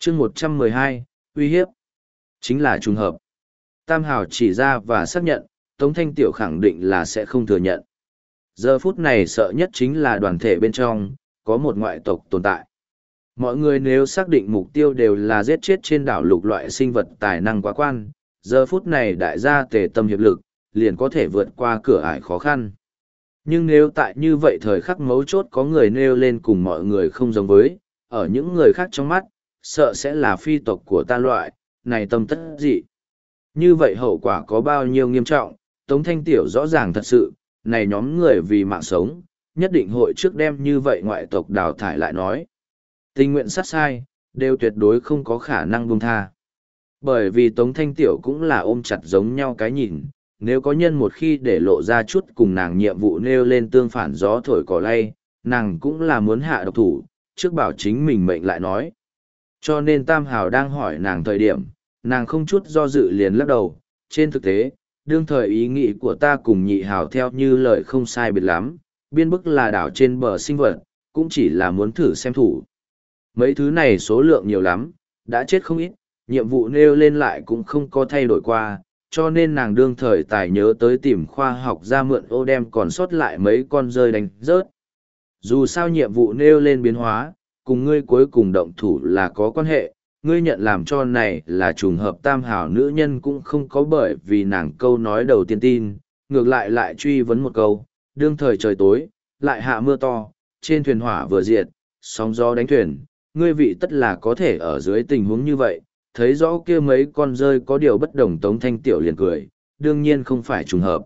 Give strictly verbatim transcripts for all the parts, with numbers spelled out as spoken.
chương một trăm mười hai, uy hiếp. Chính là trùng hợp. Tam Hào chỉ ra và xác nhận, Tống Thanh Tiểu khẳng định là sẽ không thừa nhận. Giờ phút này sợ nhất chính là đoàn thể bên trong, có một ngoại tộc tồn tại. Mọi người nếu xác định mục tiêu đều là giết chết trên đảo lục loại sinh vật tài năng quá quan, giờ phút này đại gia tề tâm hiệp lực, liền có thể vượt qua cửa ải khó khăn. Nhưng nếu tại như vậy thời khắc mấu chốt có người nêu lên cùng mọi người không giống với, ở những người khác trong mắt, sợ sẽ là phi tộc của ta loại, này tâm tất dị. Như vậy hậu quả có bao nhiêu nghiêm trọng, Tống Thanh Tiểu rõ ràng thật sự, này nhóm người vì mạng sống, nhất định hội trước đem như vậy ngoại tộc đào thải lại nói. Tình nguyện sát sai, đều tuyệt đối không có khả năng buông tha. Bởi vì Tống Thanh Tiểu cũng là ôm chặt giống nhau cái nhìn, nếu có nhân một khi để lộ ra chút cùng nàng nhiệm vụ nêu lên tương phản gió thổi cỏ lay, nàng cũng là muốn hạ độc thủ, trước bảo chính mình mệnh lại nói. Cho nên Tam Hào đang hỏi nàng thời điểm, nàng không chút do dự liền lắc đầu, trên thực tế, đương thời ý nghĩ của ta cùng nhị hào theo như lời không sai biệt lắm, biên bức là đảo trên bờ sinh vật, cũng chỉ là muốn thử xem thủ. Mấy thứ này số lượng nhiều lắm, đã chết không ít, nhiệm vụ nêu lên lại cũng không có thay đổi qua, cho nên nàng đương thời tài nhớ tới tìm khoa học ra mượn ô đem còn sót lại mấy con rơi đánh rớt. Dù sao nhiệm vụ nêu lên biến hóa, cùng ngươi cuối cùng động thủ là có quan hệ, ngươi nhận làm cho này là trùng hợp Tam Hào nữ nhân cũng không có bởi vì nàng câu nói đầu tiên tin, ngược lại lại truy vấn một câu, đương thời trời tối, lại hạ mưa to, trên thuyền hỏa vừa diệt, sóng gió đánh thuyền, ngươi vị tất là có thể ở dưới tình huống như vậy, thấy rõ kia mấy con rơi có điều bất đồng. Tống Thanh Tiểu liền cười, đương nhiên không phải trùng hợp.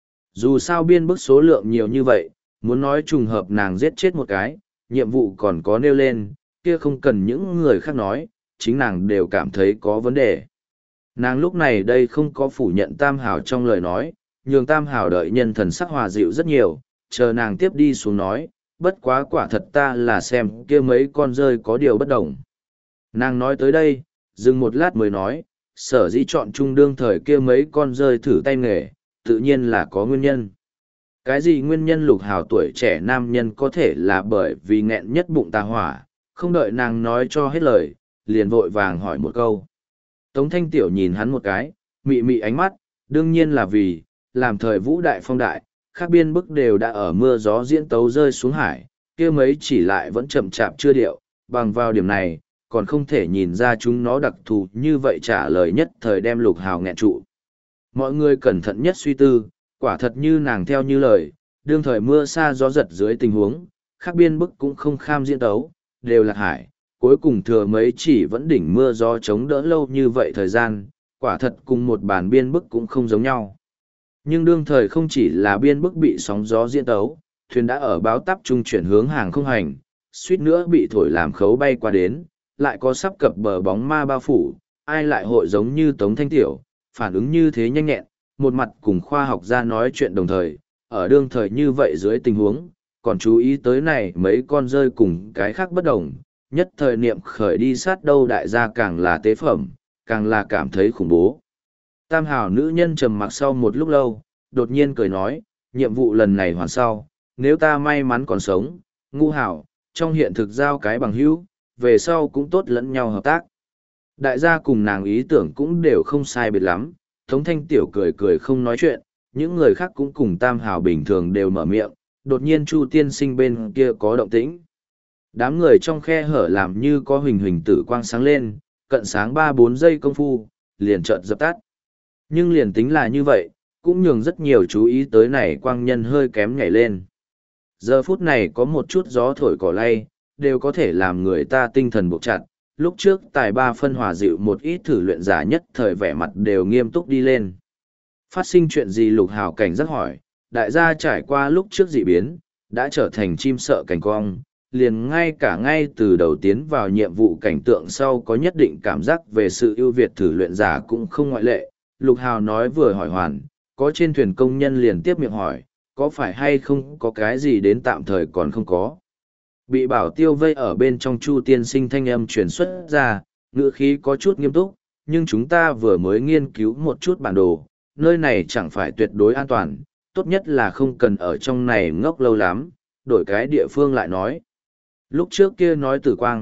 Dù sao biên bức số lượng nhiều như vậy, muốn nói trùng hợp nàng giết chết một cái, nhiệm vụ còn có nêu lên, kia không cần những người khác nói, chính nàng đều cảm thấy có vấn đề. Nàng lúc này đây không có phủ nhận Tam Hào trong lời nói, nhường Tam Hào đợi nhân thần sắc hòa dịu rất nhiều, chờ nàng tiếp đi xuống nói, bất quá quả thật ta là xem kia mấy con rơi có điều bất đồng. Nàng nói tới đây, dừng một lát mới nói, sở dĩ chọn trung đương thời kia mấy con rơi thử tay nghề, tự nhiên là có nguyên nhân. Cái gì nguyên nhân? Lục Hào tuổi trẻ nam nhân có thể là bởi vì nghẹn nhất bụng tà hỏa, không đợi nàng nói cho hết lời, liền vội vàng hỏi một câu. Tống Thanh Tiểu nhìn hắn một cái, mị mị ánh mắt, đương nhiên là vì, làm thời vũ đại phong đại, các biên bức đều đã ở mưa gió diễn tấu rơi xuống hải, kia mấy chỉ lại vẫn chậm chạp chưa điệu, bằng vào điểm này, còn không thể nhìn ra chúng nó đặc thù như vậy. Trả lời nhất thời đem Lục Hào nghẹn trụ. Mọi người cẩn thận nhất suy tư, quả thật như nàng theo như lời, đương thời mưa xa gió giật dưới tình huống, các biên bức cũng không kham diễn tấu, đều là hải, cuối cùng thừa mấy chỉ vẫn đỉnh mưa gió chống đỡ lâu như vậy thời gian, quả thật cùng một bản biên bức cũng không giống nhau. Nhưng đương thời không chỉ là biên bức bị sóng gió diễn tấu, thuyền đã ở báo táp trung chuyển hướng hàng không hành, suýt nữa bị thổi làm khấu bay qua đến, lại có sắp cập bờ bóng ma bao phủ, ai lại hội giống như Tống Thanh Tiểu, phản ứng như thế nhanh nhẹn, một mặt cùng khoa học gia nói chuyện đồng thời, ở đương thời như vậy dưới tình huống, còn chú ý tới này mấy con rơi cùng cái khác bất đồng, nhất thời niệm khởi đi sát đâu đại gia càng là tế phẩm, càng là cảm thấy khủng bố. Tam Hào nữ nhân trầm mặc sau một lúc lâu, đột nhiên cười nói, nhiệm vụ lần này hoàn sau, nếu ta may mắn còn sống, Ngũ Hào, trong hiện thực giao cái bằng hữu, về sau cũng tốt lẫn nhau hợp tác. Đại gia cùng nàng ý tưởng cũng đều không sai biệt lắm, Tống Thanh Tiểu cười cười không nói chuyện, những người khác cũng cùng Tam Hào bình thường đều mở miệng, đột nhiên Chu tiên sinh bên kia có động tĩnh. Đám người trong khe hở làm như có huỳnh huỳnh tử quang sáng lên, cận sáng ba bốn giây công phu, liền chợt dập tắt. Nhưng liền tính là như vậy, cũng nhường rất nhiều chú ý tới này quang nhân hơi kém nhảy lên. Giờ phút này có một chút gió thổi cỏ lay, đều có thể làm người ta tinh thần buộc chặt. Lúc trước tài ba phân hòa dịu một ít thử luyện giả nhất thời vẻ mặt đều nghiêm túc đi lên. Phát sinh chuyện gì? Lục Hào cảnh giác hỏi, đại gia trải qua lúc trước dị biến, đã trở thành chim sợ cảnh cong, liền ngay cả ngay từ đầu tiến vào nhiệm vụ cảnh tượng sau có nhất định cảm giác về sự ưu việt thử luyện giả cũng không ngoại lệ. Lục Hào nói vừa hỏi hoàn, có trên thuyền công nhân liền tiếp miệng hỏi, có phải hay không có cái gì đến tạm thời còn không có. Bị bảo tiêu vây ở bên trong Chu tiên sinh thanh âm truyền xuất ra, ngữ khí có chút nghiêm túc, nhưng chúng ta vừa mới nghiên cứu một chút bản đồ, nơi này chẳng phải tuyệt đối an toàn, tốt nhất là không cần ở trong này ngốc lâu lắm, đổi cái địa phương lại nói. Lúc trước kia nói Tử Quang,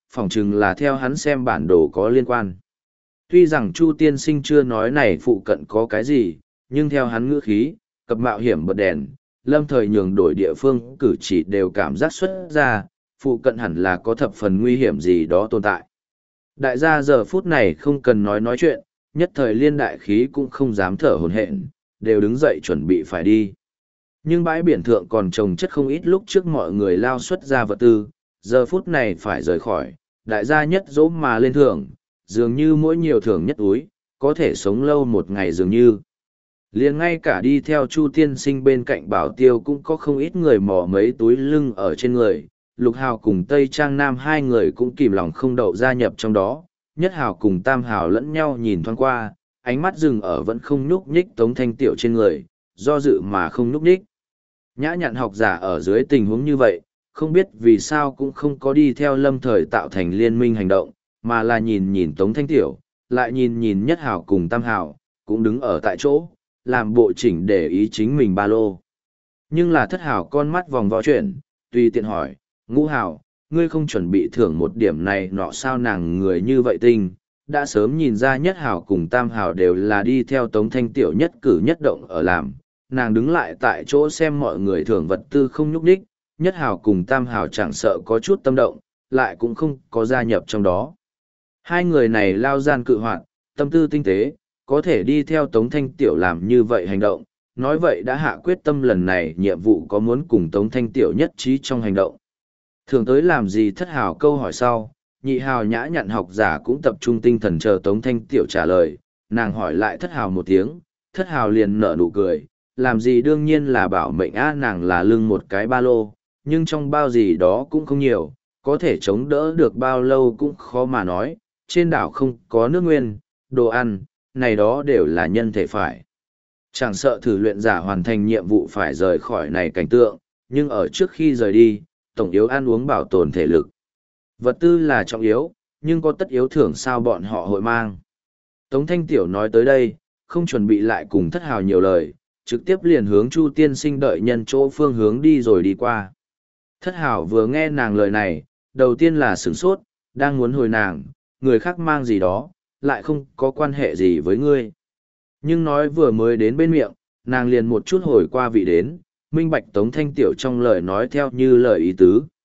phỏng chừng là theo hắn xem bản đồ có liên quan. Tuy rằng Chu tiên sinh chưa nói này phụ cận có cái gì, nhưng theo hắn ngữ khí, cập mạo hiểm bật đèn, lâm thời nhường đổi địa phương cử chỉ đều cảm giác xuất ra, phụ cận hẳn là có thập phần nguy hiểm gì đó tồn tại. Đại gia giờ phút này không cần nói nói chuyện, nhất thời liên đại khí cũng không dám thở hổn hển, đều đứng dậy chuẩn bị phải đi. Nhưng bãi biển thượng còn trồng chất không ít lúc trước mọi người lao xuất ra vật tư, giờ phút này phải rời khỏi, đại gia nhất dỗ mà lên thưởng, dường như mỗi nhiều thưởng nhất úi, có thể sống lâu một ngày dường như. Liền ngay cả đi theo Chu tiên sinh bên cạnh Bảo Tiêu cũng có không ít người mò mấy túi lưng ở trên người, Lục Hào cùng Tây Trang Nam hai người cũng kìm lòng không đậu gia nhập trong đó, Nhất Hào cùng Tam Hào lẫn nhau nhìn thoáng qua, ánh mắt dừng ở vẫn không nhúc nhích Tống Thanh Tiểu trên người, do dự mà không nhúc nhích. Nhã nhặn học giả ở dưới tình huống như vậy, không biết vì sao cũng không có đi theo Lâm Thời tạo thành liên minh hành động, mà là nhìn nhìn Tống Thanh Tiểu, lại nhìn nhìn Nhất Hào cùng Tam Hào, cũng đứng ở tại chỗ, làm bộ chỉnh để ý chính mình ba lô. Nhưng là Thất Hào con mắt vòng võ chuyển, tùy tiện hỏi, Ngũ Hào, ngươi không chuẩn bị thưởng một điểm này nọ sao nàng người như vậy tinh, đã sớm nhìn ra Nhất Hào cùng Tam Hào đều là đi theo Tống Thanh Tiểu nhất cử nhất động ở làm, nàng đứng lại tại chỗ xem mọi người thưởng vật tư không nhúc nhích, Nhất Hào cùng Tam Hào chẳng sợ có chút tâm động, lại cũng không có gia nhập trong đó. Hai người này lao gian cự hoạn, tâm tư tinh tế, có thể đi theo Tống Thanh Tiểu làm như vậy hành động, nói vậy đã hạ quyết tâm lần này nhiệm vụ có muốn cùng Tống Thanh Tiểu nhất trí trong hành động. Thường tới làm gì Thất Hào câu hỏi sau, Nhị Hào nhã nhặn học giả cũng tập trung tinh thần chờ Tống Thanh Tiểu trả lời, nàng hỏi lại Thất Hào một tiếng, Thất Hào liền nở nụ cười, làm gì đương nhiên là bảo mệnh á nàng là lưng một cái ba lô, nhưng trong bao gì đó cũng không nhiều, có thể chống đỡ được bao lâu cũng khó mà nói, trên đảo không có nước nguyên, đồ ăn, này đó đều là nhân thể phải. Chẳng sợ thử luyện giả hoàn thành nhiệm vụ phải rời khỏi này cảnh tượng, nhưng ở trước khi rời đi, tổng yếu ăn uống bảo tồn thể lực. Vật tư là trọng yếu, nhưng có tất yếu thưởng sao bọn họ hội mang. Tống Thanh Tiểu nói tới đây, không chuẩn bị lại cùng Thất Hào nhiều lời, trực tiếp liền hướng Chu tiên sinh đợi nhân chỗ phương hướng đi rồi đi qua. Thất Hào vừa nghe nàng lời này, đầu tiên là sửng sốt, đang muốn hồi nàng, người khác mang gì đó, lại không có quan hệ gì với ngươi. Nhưng nói vừa mới đến bên miệng, nàng liền một chút hồi qua vị đến, minh bạch Tống Thanh Tiểu trong lời nói theo như lời ý tứ.